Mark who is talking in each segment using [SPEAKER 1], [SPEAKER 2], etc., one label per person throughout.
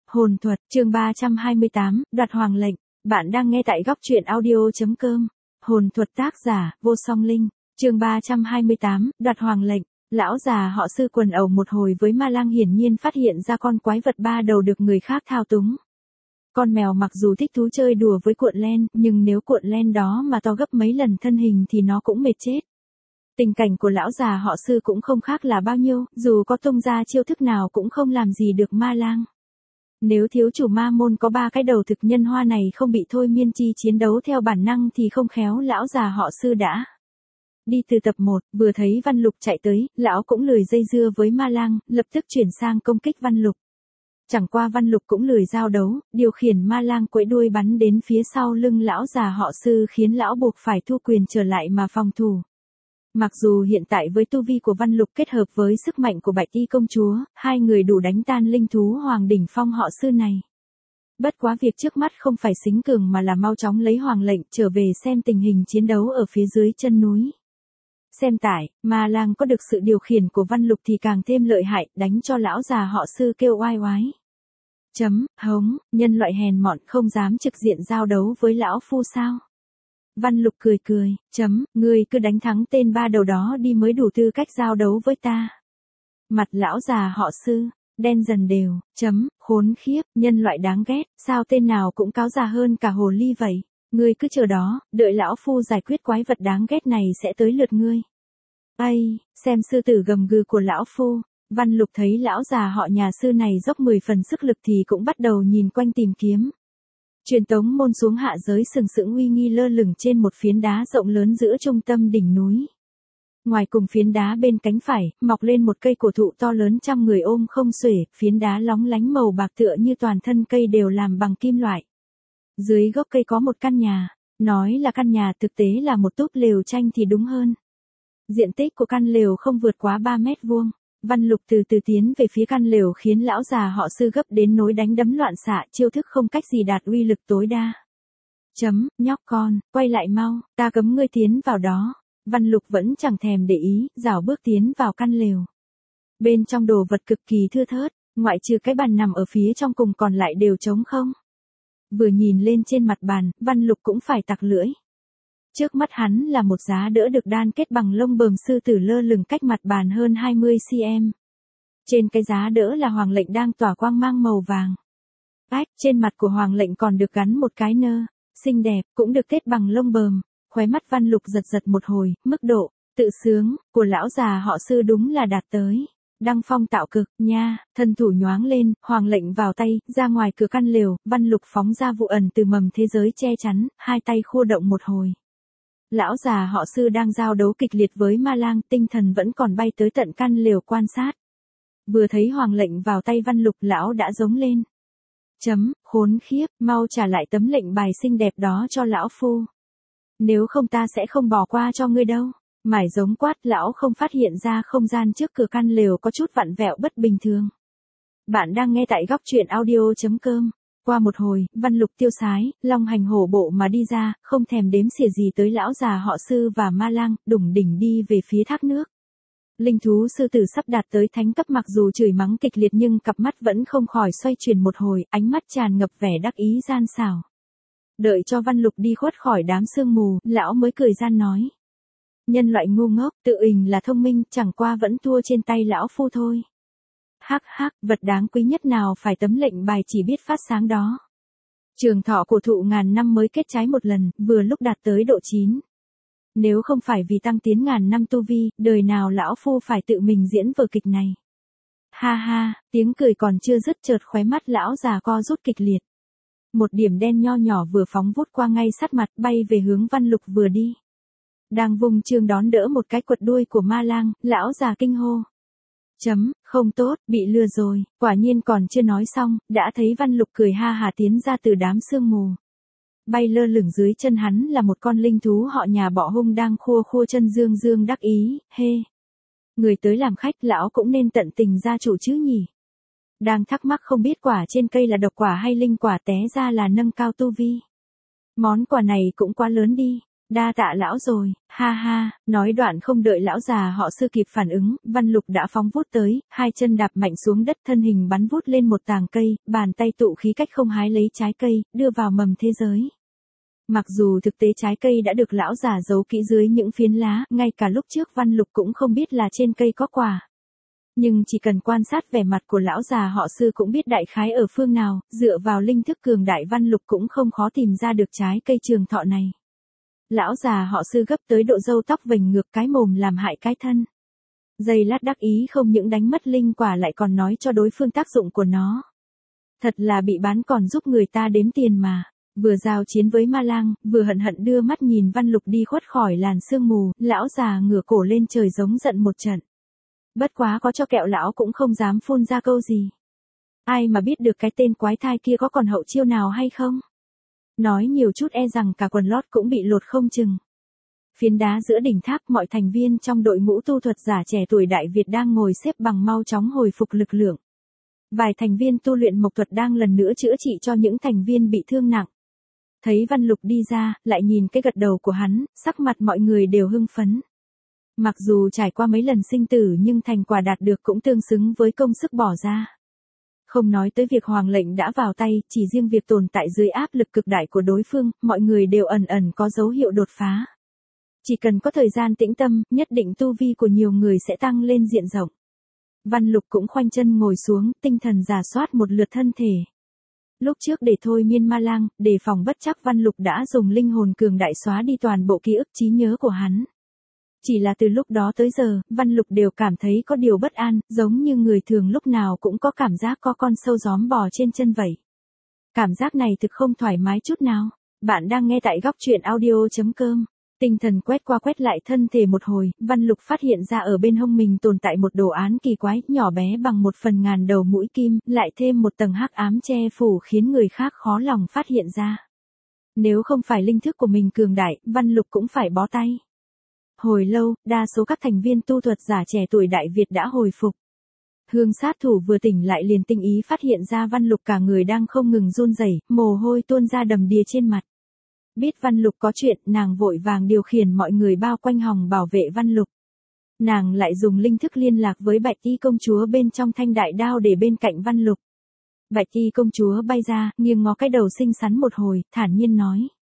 [SPEAKER 1] Hồn thuật, chương 328, đoạt hoàng lệnh. Bạn đang nghe tại góc truyện audio.com. Hồn thuật tác giả, Vô Song Linh. Chương 328, đoạt hoàng lệnh. Lão già họ Sư quần ẩu một hồi với ma lang, hiển nhiên phát hiện ra con quái vật ba đầu được người khác thao túng. Con mèo mặc dù thích thú chơi đùa với cuộn len, nhưng nếu cuộn len đó mà to gấp mấy lần thân hình thì nó cũng mệt chết. Tình cảnh của lão già họ Sư cũng không khác là bao nhiêu, dù có tung ra chiêu thức nào cũng không làm gì được ma lang. Nếu thiếu chủ ma môn có 3 cái đầu thực nhân hoa này không bị thôi miên chi chiến đấu theo bản năng thì không khéo lão già họ Sư đã đi từ tập 1, vừa thấy Văn Lục chạy tới, lão cũng lười dây dưa với ma lang, lập tức chuyển sang công kích Văn Lục. Chẳng qua Văn Lục cũng lười giao đấu, điều khiển ma lang quẫy đuôi bắn đến phía sau lưng lão già họ Sư, khiến lão buộc phải thu quyền trở lại mà phòng thủ. Mặc dù hiện tại với tu vi của Văn Lục kết hợp với sức mạnh của Bạch Y công chúa, hai người đủ đánh tan linh thú hoàng đỉnh phong họ Sư này. Bất quá việc trước mắt không phải xính cường mà là mau chóng lấy hoàng lệnh trở về xem tình hình chiến đấu ở phía dưới chân núi. Xem tải, ma lang có được sự điều khiển của Văn Lục thì càng thêm lợi hại, đánh cho lão già họ Sư kêu oai oái. Hống, nhân loại hèn mọn không dám trực diện giao đấu với lão phu sao? Văn Lục cười, ngươi cứ đánh thắng tên ba đầu đó đi mới đủ tư cách giao đấu với ta. Mặt lão già họ Sư đen dần đều, khốn khiếp, nhân loại đáng ghét, sao tên nào cũng cáo già hơn cả hồ ly vậy? Ngươi cứ chờ đó, đợi lão phu giải quyết quái vật đáng ghét này sẽ tới lượt ngươi. Xem sư tử gầm gừ của lão phu. Văn Lục thấy lão già họ nhà Sư này dốc 10 phần sức lực thì cũng bắt đầu nhìn quanh tìm kiếm. Truyền tống môn xuống hạ giới sừng sững uy nghi lơ lửng trên một phiến đá rộng lớn giữa trung tâm đỉnh núi. Ngoài cùng phiến đá bên cánh phải, mọc lên một cây cổ thụ to lớn trăm người ôm không xuể, phiến đá lóng lánh màu bạc tựa như toàn thân cây đều làm bằng kim loại. Dưới gốc cây có một căn nhà, nói là căn nhà thực tế là một túp lều tranh thì đúng hơn. Diện tích của căn lều không vượt quá 3 mét vuông. Văn Lục từ từ tiến về phía căn lều khiến lão già họ Sư gấp đến nỗi đánh đấm loạn xạ, chiêu thức không cách gì đạt uy lực tối đa. Nhóc con, quay lại mau, ta cấm ngươi tiến vào đó. Văn Lục vẫn chẳng thèm để ý, rảo bước tiến vào căn lều. Bên trong đồ vật cực kỳ thưa thớt, ngoại trừ cái bàn nằm ở phía trong cùng còn lại đều trống không. Vừa nhìn lên trên mặt bàn, Văn Lục cũng phải tặc lưỡi. Trước mắt hắn là một giá đỡ được đan kết bằng lông bờm sư tử lơ lửng cách mặt bàn hơn 20 cm. Trên cái giá đỡ là hoàng lệnh đang tỏa quang mang màu vàng. Trên mặt của hoàng lệnh còn được gắn một cái nơ, xinh đẹp, cũng được kết bằng lông bờm. Khóe mắt Văn Lục giật một hồi, mức độ tự sướng của lão già họ Sư đúng là đạt tới đăng phong tạo cực nha. Thân thủ nhoáng lên, hoàng lệnh vào tay, ra ngoài cửa căn lều, Văn Lục phóng ra vụ ẩn từ mầm thế giới che chắn, hai tay khua động một hồi. Lão già họ Sư đang giao đấu kịch liệt với ma lang, tinh thần vẫn còn bay tới tận căn lều quan sát. Vừa thấy hoàng lệnh vào tay Văn Lục, lão đã giống lên. Khốn khiếp, mau trả lại tấm lệnh bài xinh đẹp đó cho lão phu. Nếu không ta sẽ không bỏ qua cho ngươi đâu. Mải giống quát, lão không phát hiện ra không gian trước cửa căn lều có chút vặn vẹo bất bình thường. Bạn đang nghe tại góc truyện audio.com. Qua một hồi, Văn Lục tiêu sái, long hành hổ bộ mà đi ra, không thèm đếm xỉa gì tới lão già họ Sư và ma lang, đủng đỉnh đi về phía thác nước. Linh thú sư tử sắp đạt tới thánh cấp, mặc dù chửi mắng kịch liệt nhưng cặp mắt vẫn không khỏi xoay chuyển một hồi, ánh mắt tràn ngập vẻ đắc ý gian xảo. Đợi cho Văn Lục đi khuất khỏi đám sương mù, lão mới cười gian nói. Nhân loại ngu ngốc, tự ình là thông minh, chẳng qua vẫn thua trên tay lão phu thôi. Vật đáng quý nhất nào phải tấm lệnh bài chỉ biết phát sáng đó. Trường thọ của thụ ngàn năm mới kết trái một lần, vừa lúc đạt tới độ 9. Nếu không phải vì tăng tiến ngàn năm tu vi, đời nào lão phu phải tự mình diễn vở kịch này. Ha, tiếng cười còn chưa dứt chợt khóe mắt lão già co rút kịch liệt. Một điểm đen nho nhỏ vừa phóng vút qua ngay sát mặt, bay về hướng Văn Lục vừa đi. Đang vung chương đón đỡ một cái quật đuôi của ma lang, lão già kinh hô. Không tốt, bị lừa rồi. Quả nhiên còn chưa nói xong, đã thấy Văn Lục cười ha hà tiến ra từ đám sương mù. Bay lơ lửng dưới chân hắn là một con linh thú họ nhà bọ hung đang khua chân dương đắc ý, người tới làm khách lão cũng nên tận tình gia chủ chứ nhỉ. Đang thắc mắc không biết quả trên cây là độc quả hay linh quả, té ra là nâng cao tu vi. Món quà này cũng quá lớn đi. Đa tạ lão rồi, ha ha, nói đoạn không đợi lão già họ Sư kịp phản ứng, Văn Lục đã phóng vút tới, hai chân đạp mạnh xuống đất, thân hình bắn vút lên một tàng cây, bàn tay tụ khí cách không hái lấy trái cây, đưa vào mầm thế giới. Mặc dù thực tế trái cây đã được lão già giấu kỹ dưới những phiến lá, ngay cả lúc trước Văn Lục cũng không biết là trên cây có quả. Nhưng chỉ cần quan sát vẻ mặt của lão già họ Sư cũng biết đại khái ở phương nào, dựa vào linh thức cường đại Văn Lục cũng không khó tìm ra được trái cây trường thọ này. Lão già họ Sư gấp tới độ râu tóc vành ngược, cái mồm làm hại cái thân. Giây lát đắc ý không những đánh mất linh quả lại còn nói cho đối phương tác dụng của nó. Thật là bị bán còn giúp người ta đếm tiền mà. Vừa giao chiến với ma lang, vừa hận hận đưa mắt nhìn Văn Lục đi khuất khỏi làn sương mù, lão già ngửa cổ lên trời giống giận một trận. Bất quá có cho kẹo lão cũng không dám phun ra câu gì. Ai mà biết được cái tên quái thai kia có còn hậu chiêu nào hay không? Nói nhiều chút e rằng cả quần lót cũng bị lột không chừng. Phiến đá giữa đỉnh tháp, mọi thành viên trong đội ngũ tu thuật giả trẻ tuổi Đại Việt đang ngồi xếp bằng mau chóng hồi phục lực lượng. Vài thành viên tu luyện mộc thuật đang lần nữa chữa trị cho những thành viên bị thương nặng. Thấy Văn Lục đi ra, lại nhìn cái gật đầu của hắn, sắc mặt mọi người đều hưng phấn. Mặc dù trải qua mấy lần sinh tử nhưng thành quả đạt được cũng tương xứng với công sức bỏ ra. Không nói tới việc hoàng lệnh đã vào tay, chỉ riêng việc tồn tại dưới áp lực cực đại của đối phương, mọi người đều ẩn ẩn có dấu hiệu đột phá. Chỉ cần có thời gian tĩnh tâm, nhất định tu vi của nhiều người sẽ tăng lên diện rộng. Văn Lục cũng khoanh chân ngồi xuống, tinh thần rà soát một lượt thân thể. Lúc trước để thôi miên ma lang, đề phòng bất chắc Văn Lục đã dùng linh hồn cường đại xóa đi toàn bộ ký ức trí nhớ của hắn. Chỉ là từ lúc đó tới giờ, Văn Lục đều cảm thấy có điều bất an, giống như người thường lúc nào cũng có cảm giác có con sâu gióm bò trên chân vậy. Cảm giác này thực không thoải mái chút nào. Bạn đang nghe tại góc truyện audio.com. Tinh thần quét qua quét lại thân thể một hồi, Văn Lục phát hiện ra ở bên hông mình tồn tại một đồ án kỳ quái, nhỏ bé bằng 1/1000 đầu mũi kim, lại thêm một tầng hắc ám che phủ khiến người khác khó lòng phát hiện ra. Nếu không phải linh thức của mình cường đại, Văn Lục cũng phải bó tay. Hồi lâu, đa số các thành viên tu thuật giả trẻ tuổi Đại Việt đã hồi phục. Hương sát thủ vừa tỉnh lại liền tinh ý phát hiện ra Văn Lục cả người đang không ngừng run rẩy, mồ hôi tuôn ra đầm đìa trên mặt. Biết Văn Lục có chuyện, nàng vội vàng điều khiển mọi người bao quanh hòng bảo vệ Văn Lục. Nàng lại dùng linh thức liên lạc với Bạch Y công chúa bên trong thanh đại đao để bên cạnh Văn Lục. Bạch Y công chúa bay ra, nghiêng ngó cái đầu xinh xắn một hồi, thản nhiên nói.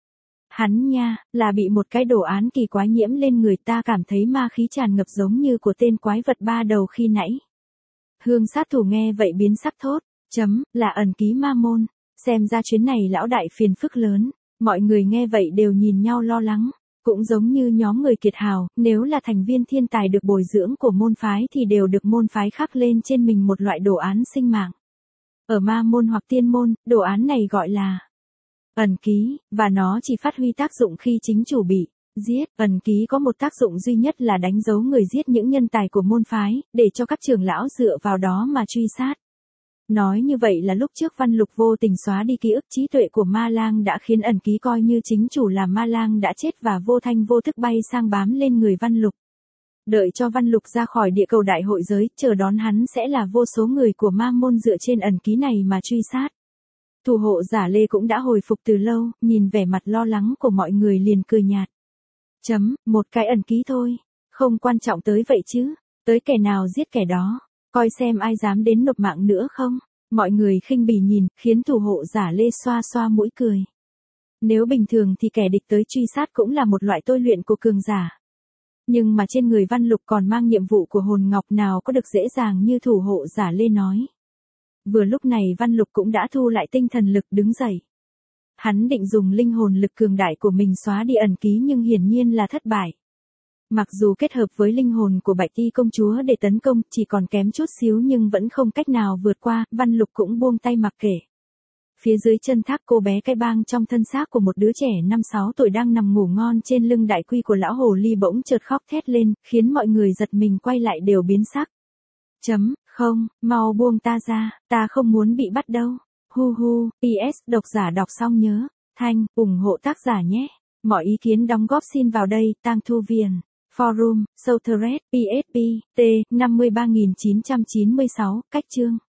[SPEAKER 1] Hắn nha, là bị một cái đồ án kỳ quái nhiễm lên người, ta cảm thấy ma khí tràn ngập giống như của tên quái vật ba đầu khi nãy. Hương sát thủ nghe vậy biến sắc thốt, là ẩn ký ma môn, xem ra chuyến này lão đại phiền phức lớn. Mọi người nghe vậy đều nhìn nhau lo lắng, cũng giống như nhóm người kiệt hào, nếu là thành viên thiên tài được bồi dưỡng của môn phái thì đều được môn phái khắc lên trên mình một loại đồ án sinh mạng. Ở ma môn hoặc tiên môn, đồ án này gọi là ẩn ký, và nó chỉ phát huy tác dụng khi chính chủ bị giết. Ẩn ký có một tác dụng duy nhất là đánh dấu người giết những nhân tài của môn phái, để cho các trưởng lão dựa vào đó mà truy sát. Nói như vậy là lúc trước Văn Lục vô tình xóa đi ký ức trí tuệ của ma lang đã khiến ẩn ký coi như chính chủ là ma lang đã chết và vô thanh vô thức bay sang bám lên người Văn Lục. Đợi cho Văn Lục ra khỏi địa cầu đại hội giới, chờ đón hắn sẽ là vô số người của ma môn dựa trên ẩn ký này mà truy sát. Thủ hộ giả Lê cũng đã hồi phục từ lâu, nhìn vẻ mặt lo lắng của mọi người liền cười nhạt. Một cái ẩn ký thôi, không quan trọng tới vậy chứ, tới kẻ nào giết kẻ đó. Coi xem ai dám đến nộp mạng nữa không? Mọi người khinh bỉ nhìn, khiến thủ hộ giả Lê xoa xoa mũi cười. Nếu bình thường thì kẻ địch tới truy sát cũng là một loại tôi luyện của cường giả. Nhưng mà trên người Văn Lục còn mang nhiệm vụ của hồn ngọc, nào có được dễ dàng như thủ hộ giả Lê nói. Vừa lúc này Văn Lục cũng đã thu lại tinh thần lực đứng dậy. Hắn định dùng linh hồn lực cường đại của mình xóa đi ẩn ký nhưng hiển nhiên là thất bại. Mặc dù kết hợp với linh hồn của Bạch Y công chúa để tấn công, chỉ còn kém chút xíu nhưng vẫn không cách nào vượt qua, Văn Lục cũng buông tay mặc kệ. Phía dưới chân thác, cô bé cái bang trong thân xác của một đứa trẻ 5-6 tuổi đang nằm ngủ ngon trên lưng đại quy của lão hồ ly bỗng chợt khóc thét lên, khiến mọi người giật mình quay lại đều biến sắc. Không, mau buông ta ra, ta không muốn bị bắt đâu. Hu hu, PS, độc giả đọc xong nhớ, thanh, ủng hộ tác giả nhé. Mọi ý kiến đóng góp xin vào đây, Tang Thu Viền. Forum, Southred, PSP, T, 53996, cách chương.